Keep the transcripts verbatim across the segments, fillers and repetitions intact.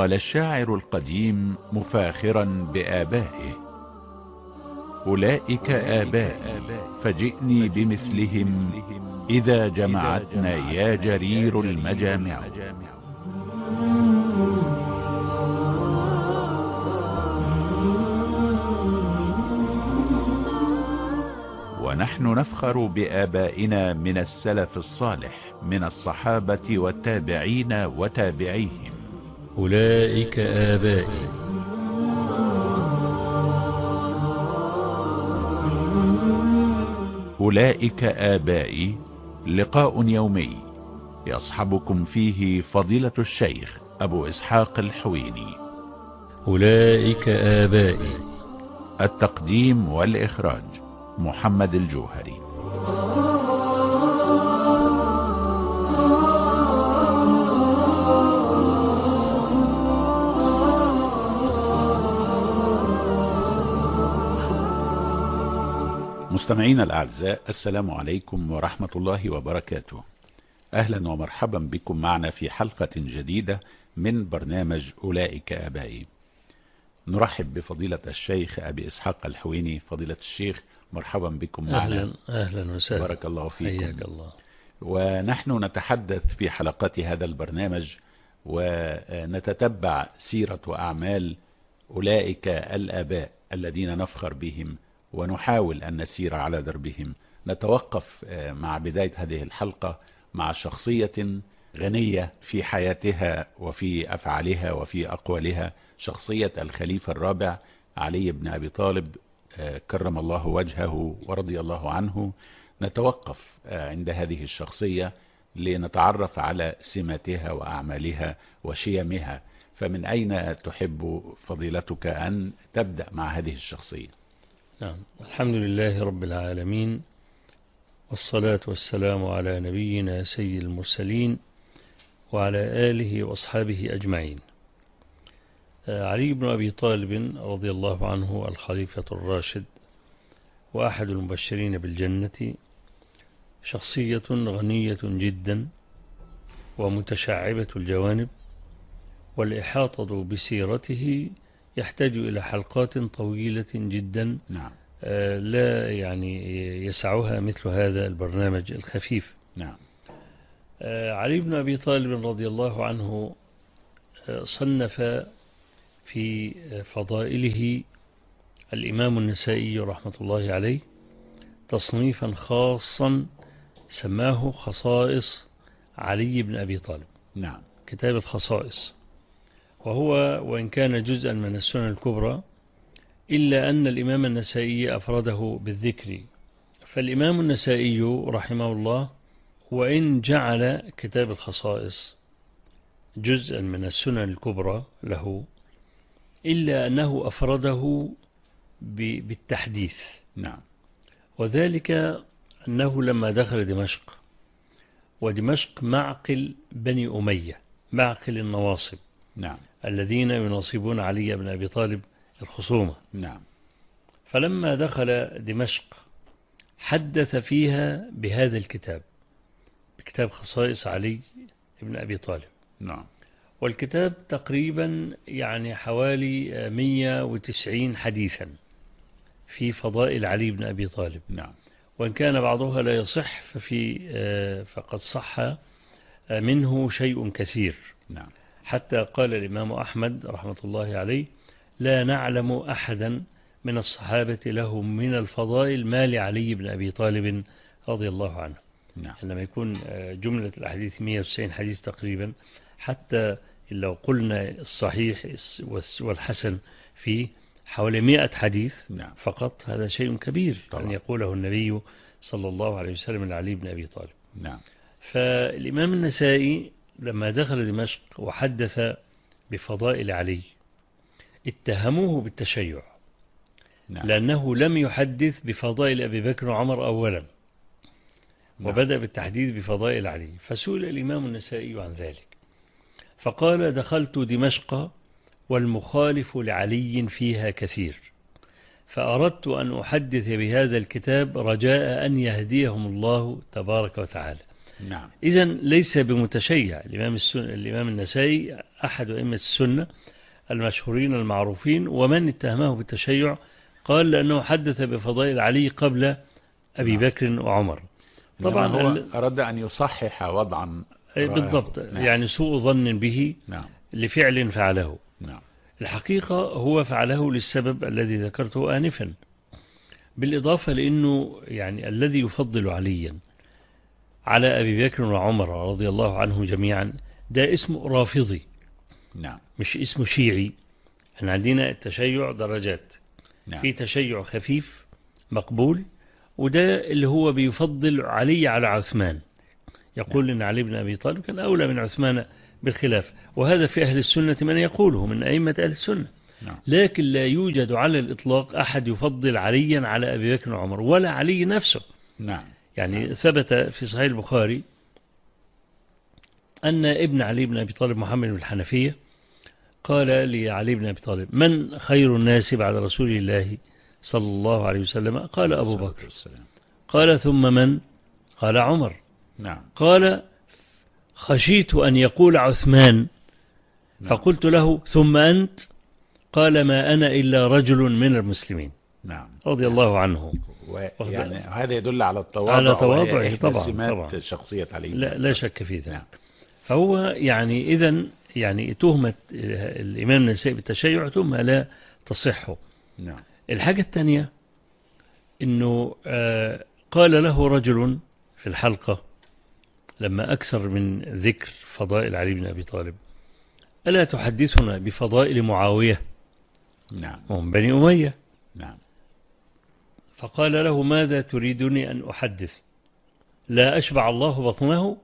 قال الشاعر القديم مفاخرا بآبائه: أولئك آبائي فجئني بمثلهم إذا جمعتنا يا جرير المجامع. ونحن نفخر بآبائنا من السلف الصالح من الصحابة والتابعين وتابعيهم. أولئك آبائي. أولئك آبائي لقاء يومي يصحبكم فيه فضيلة الشيخ أبو إسحاق الحويني. أولئك آبائي. التقديم والإخراج محمد الجوهري. مستمعينا الأعزاء، السلام عليكم ورحمة الله وبركاته. أهلا ومرحبا بكم معنا في حلقة جديدة من برنامج أولئك آبائي. نرحب بفضيلة الشيخ أبي إسحاق الحويني. فضيلة الشيخ، مرحبا بكم معنا. أهلا, أهلا وسهلا. بارك الله فيكم. حياك الله. ونحن نتحدث في حلقات هذا البرنامج ونتتبع سيرة وأعمال أولئك الآباء الذين نفخر بهم ونحاول أن نسير على دربهم. نتوقف مع بداية هذه الحلقة مع شخصية غنية في حياتها وفي أفعالها وفي أقوالها، شخصية الخليفة الرابع علي بن أبي طالب كرم الله وجهه ورضي الله عنه. نتوقف عند هذه الشخصية لنتعرف على سماتها وأعمالها وشيمها. فمن أين تحب فضيلتك أن تبدأ مع هذه الشخصية؟ نعم، الحمد لله رب العالمين، والصلاة والسلام على نبينا سيد المرسلين وعلى آله وأصحابه أجمعين. علي بن أبي طالب رضي الله عنه الخليفة الراشد وأحد المبشرين بالجنة، شخصية غنية جدا ومتشعبة الجوانب، والإحاطة بسيرته يحتاج إلى حلقات طويلة جدا. نعم. لا يعني يسعها مثل هذا البرنامج الخفيف. نعم. علي بن أبي طالب رضي الله عنه صنف في فضائله الإمام النسائي رحمة الله عليه تصنيفا خاصا سماه خصائص علي بن أبي طالب. نعم. كتاب الخصائص، وهو وإن كان جزءا من السنن الكبرى إلا أن الإمام النسائي أفرده بالذكر. فالإمام النسائي رحمه الله وإن جعل كتاب الخصائص جزءا من السنن الكبرى له، إلا أنه أفرده بالتحديث. نعم. وذلك أنه لما دخل دمشق، ودمشق معقل بني أمية، معقل النواصب. نعم. الذين يناصبون علي بن أبي طالب الخصومة. نعم. فلما دخل دمشق حدث فيها بهذا الكتاب، بكتاب خصائص علي بن أبي طالب. نعم. والكتاب تقريبا يعني حوالي مئة وتسعين حديثا في فضائل علي بن أبي طالب. نعم. وإن كان بعضها لا يصح ففي فقد صح منه شيء كثير. نعم. حتى قال الإمام أحمد رحمة الله عليه: لا نعلم أحدا من الصحابة له من الفضائل ما لعلي بن أبي طالب رضي الله عنه. نعم. لما يكون جملة الأحاديث مئة وتسعين حديث تقريبا، حتى لو قلنا الصحيح والحسن فيه حوالي مئة حديث. نعم. فقط، هذا شيء كبير طبعا أن يقوله النبي صلى الله عليه وسلم لعلي بن أبي طالب. نعم. فالإمام النسائي لما دخل دمشق وحدث بفضائل علي اتهموه بالتشيع. نعم. لأنه لم يحدث بفضائل أبي بكر وعمر أولا. نعم. وبدأ بالتحديث بفضائل علي. فسئل الإمام النسائي عن ذلك فقال: دخلت دمشق والمخالف لعلي فيها كثير، فأردت أن أحدث بهذا الكتاب رجاء أن يهديهم الله تبارك وتعالى. نعم. إذن ليس بمتشيع. الإمام, الإمام النسائي أحد أئمة السنة المشهورين المعروفين، ومن اتهمه بالتشيع قال لأنه حدث بفضائل علي قبل أبي نعم. بكر وعمر. طبعا هو ال... أراد أن يصحح وضعا بالضبط. نعم. يعني سوء ظن به نعم. لفعل فعله. نعم. الحقيقة هو فعله للسبب الذي ذكرته آنفا، بالإضافة لأنه يعني الذي يفضل عليا على أبي بكر وعمر رضي الله عنهم جميعا ده اسمه رافضي. نعم. مش اسمه شيعي. احنا عندنا التشيع درجات. نعم. في تشيع خفيف مقبول، وده اللي هو بيفضل علي على عثمان، يقول نعم. إن علي بن أبي طالب كان أولى من عثمان بالخلاف، وهذا في أهل السنة من يقوله من أئمة أهل السنة. نعم. لكن لا يوجد على الإطلاق أحد يفضل عليا على أبي بكر وعمر ولا علي نفسه. نعم. يعني نعم. ثبت في صحيح البخاري أن ابن علي بن أبي طالب محمد بن الحنفية قال لعلي بن أبي طالب من خير الناس بعد رسول الله صلى الله عليه وسلم؟ قال أبو بكر. قال ثم من؟ قال عمر. نعم. قال خشيت أن يقول عثمان. نعم. فقلت له ثم أنت؟ قال ما أنا إلا رجل من المسلمين. نعم. رضي الله عنه. يعني هذا يدل على التواضع، على تواضعه طبعا. سمات طبعا. شخصية علي. لا, لا شك في ذلك. نعم. فهو يعني إذن يعني تهمة الإمام النسائي بالتشيع تهمة لا تصح. نعم. الحاجة الثانية إنه آه قال له رجل في الحلقة لما أكثر من ذكر فضائل علي بن أبي طالب ألا تحدثنا بفضائل معاوية؟ نعم. وهم بني أمية. نعم. فقال له ماذا تريدني أن أحدث؟ لا أشبع الله بطنه.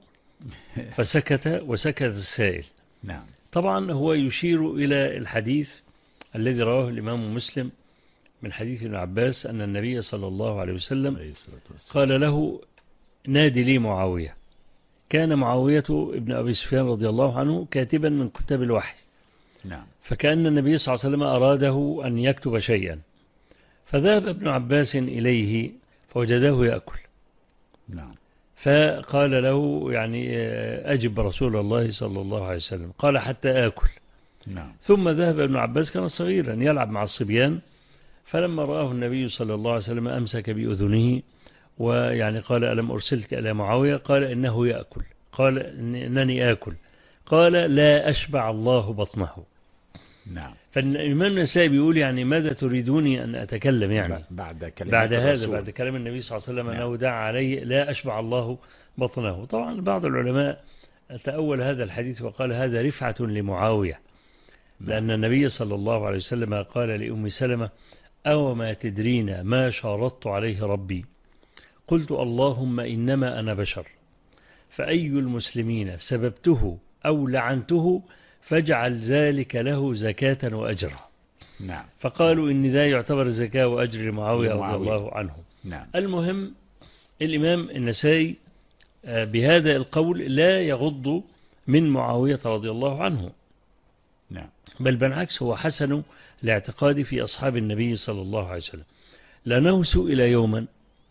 فسكت وسكت السائل. نعم. طبعا هو يشير إلى الحديث الذي رواه الإمام مسلم من حديث ابن عباس أن النبي صلى الله عليه وسلم قال له نادي لي معاوية. كان معاوية ابن أبي سفيان رضي الله عنه كاتبا من كتاب الوحي. نعم. فكأن النبي صلى الله عليه وسلم أراده أن يكتب شيئا، فذهب ابن عباس إليه فوجده يأكل. نعم. فقال له يعني أجب رسول الله صلى الله عليه وسلم. قال حتى آكل. نعم. ثم ذهب ابن عباس كان صغيرا يلعب مع الصبيان، فلما رآه النبي صلى الله عليه وسلم أمسك بأذنه ويعني قال ألم أرسلك إلى معاوية؟ قال إنه يأكل. قال إنني آكل. قال لا أشبع الله بطنه. نعم. فالإمام النسائي بيقول يعني ماذا تريدوني أن أتكلم يعني بعد كلمة بعد هذا الرسول. بعد كلام النبي صلى الله عليه وسلم. نعم. أنه دعا عليه لا أشبع الله بطنه. طبعا بعض العلماء تأول هذا الحديث وقال هذا رفعة لمعاوية. نعم. لأن النبي صلى الله عليه وسلم قال لأم سلمة أو ما تدرين ما شارطت عليه ربي؟ قلت اللهم إنما أنا بشر، فأي المسلمين سببته أو لعنته فاجعل ذلك له زكاة وأجرا. نعم. فقالوا إن ذا يعتبر زكاة وأجر لمعاوية رضي الله عنه. نعم. المهم الإمام النسائي بهذا القول لا يغض من معاوية رضي الله عنه. نعم. بل بالعكس هو حسن الاعتقاد في أصحاب النبي صلى الله عليه وسلم، لأنه سئل يوما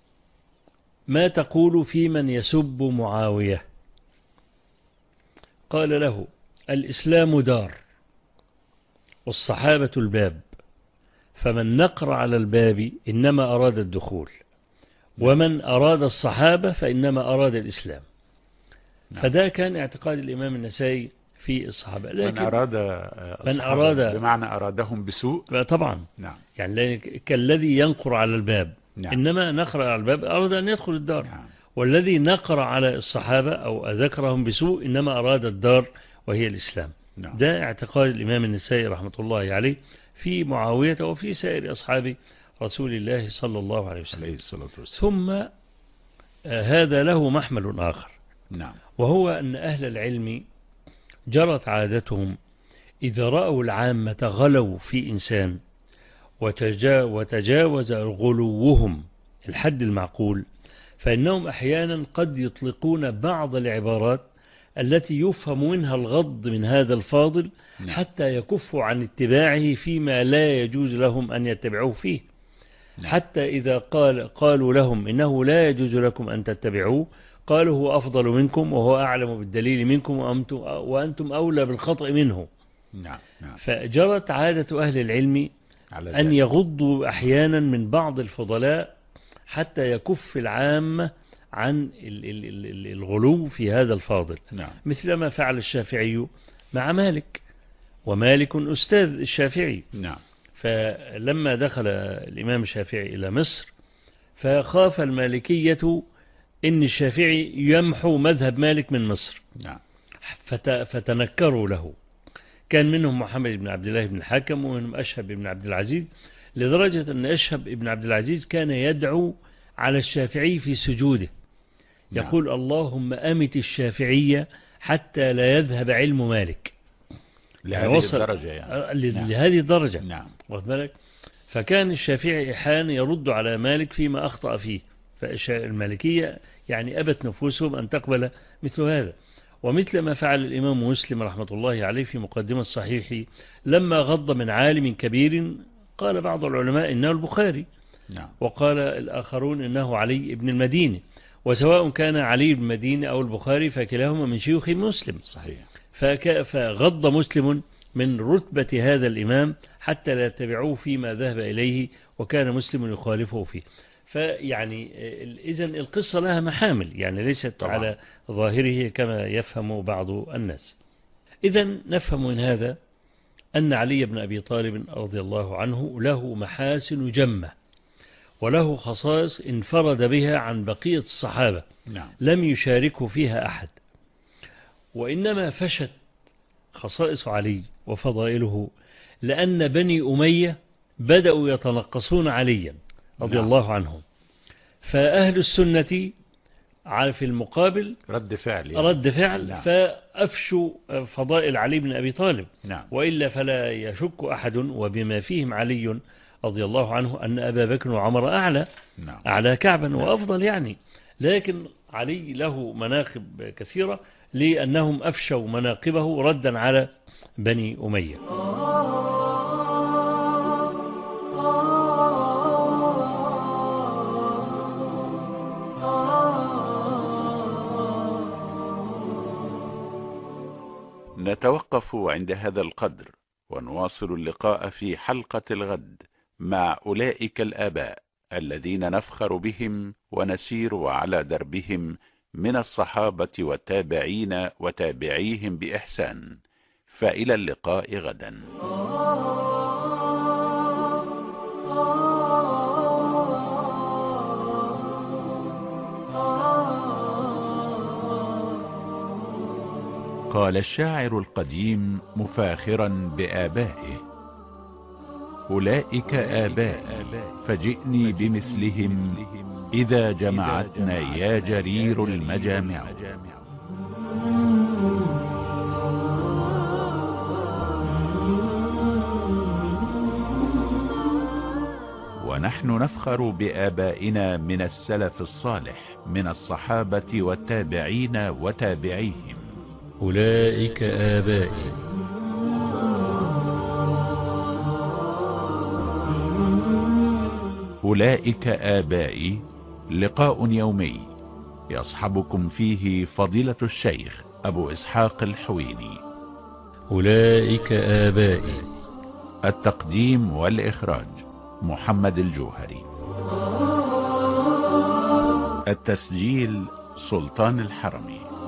ما تقول في من يسب معاوية؟ قال له الإسلام دار والصحابة الباب، فمن نقر على الباب إنما أراد الدخول، ومن أراد الصحابة فإنما أراد الإسلام. فده كان اعتقاد الإمام النسائي في الصحابة. من أراد من أراد بمعنى أرادهم بسوء طبعا. نعم. يعني كالذي ينقر على الباب. نعم. إنما نقر على الباب أراد أن يدخل الدار. نعم. والذي نقر على الصحابة أو ذكرهم بسوء إنما أراد الدار وهي الإسلام. نعم. ده اعتقاد الإمام النسائي رحمة الله عليه في معاوية وفي سائر أصحاب رسول الله صلى الله عليه وسلم. ثم آه هذا له محمل آخر. نعم. وهو أن أهل العلم جرت عادتهم إذا رأوا العامة غلوا في إنسان وتجا وتجاوز غلوهم الحد المعقول، فإنهم أحيانا قد يطلقون بعض العبارات التي يفهم منها الغض من هذا الفاضل. نعم. حتى يكفوا عن اتباعه فيما لا يجوز لهم أن يتبعوه فيه. نعم. حتى إذا قال قالوا لهم إنه لا يجوز لكم أن تتبعوه قالوا هو أفضل منكم وهو أعلم بالدليل منكم وأنتم, وأنتم أولى بالخطأ منه. نعم نعم. فجرت عادة أهل العلم على أن ذلك. يغضوا أحيانا من بعض الفضلاء حتى يكف العامة عن ال- ال- ال- الغلو في هذا الفاضل. نعم. مثل ما فعل الشافعي مع مالك، ومالك أستاذ الشافعي. نعم. فلما دخل الإمام الشافعي إلى مصر فخاف المالكية إن الشافعي يمحو مذهب مالك من مصر. نعم. فت- فتنكروا له. كان منهم محمد بن عبد الله بن الحكم، ومنهم أشهب بن عبد العزيز، لدرجة أن أشهب بن عبد العزيز كان يدعو على الشافعي في سجوده، يقول نعم. اللهم أمت الشافعية حتى لا يذهب علم مالك. لهذه وصل الدرجة يعني. نعم. لهذه الدرجة. نعم. واخد بالك؟ فكان الشافعي أحيانا يرد على مالك فيما أخطأ فيه، فالمالكية يعني أبت نفوسهم أن تقبل مثل هذا. ومثل ما فعل الإمام مسلم رحمة الله عليه في مقدمة الصحيح لما غض من عالم كبير، قال بعض العلماء إنه البخاري، نعم. وقال الآخرون إنه علي بن المديني، وسواء كان علي بن المديني أو البخاري فكلاهما من شيوخ مسلم. صحيح. فك- فغض مسلم من رتبة هذا الإمام حتى لا يتبعوه فيما ذهب إليه، وكان مسلم يخالفه فيه. فيعني إذن القصة لها محامل، يعني ليست طبعا. على ظاهره كما يفهم بعض الناس. إذن نفهم من هذا أن علي بن أبي طالب رضي الله عنه له محاسن جمة، وله خصائص انفرد بها عن بقية الصحابة، نعم. لم يشاركه فيها أحد. وإنما فشت خصائص علي وفضائله لأن بني أمية بدأوا يتنقصون عليا رضي نعم. الله عنهم، فأهل السنة في المقابل رد فعل يعني. رد فعل. نعم. فأفشوا فضائل علي بن أبي طالب. نعم. وإلا فلا يشك أحد، وبما فيهم علي رضي الله عنه، أن أبا بكر وعمر أعلى نعم. أعلى كعبا وأفضل يعني. لكن علي له مناقب كثيرة لأنهم أفشوا مناقبه ردا على بني أمية. نتوقف عند هذا القدر، ونواصل اللقاء في حلقة الغد مع أولئك الآباء الذين نفخر بهم ونسير على دربهم من الصحابة والتابعين وتابعيهم بإحسان. فإلى اللقاء غدا. قال الشاعر القديم مفاخرا بآبائه: أولئك آبائي فجئني بمثلهم إذا جمعتنا يا جرير المجامع. ونحن نفخر بآبائنا من السلف الصالح من الصحابة والتابعين وتابعيهم. أولئك آبائي. أولئك آبائي لقاء يومي يصحبكم فيه فضيلة الشيخ أبو إسحاق الحويني. أولئك آبائي. التقديم والإخراج محمد الجوهري. التسجيل سلطان الحرمي.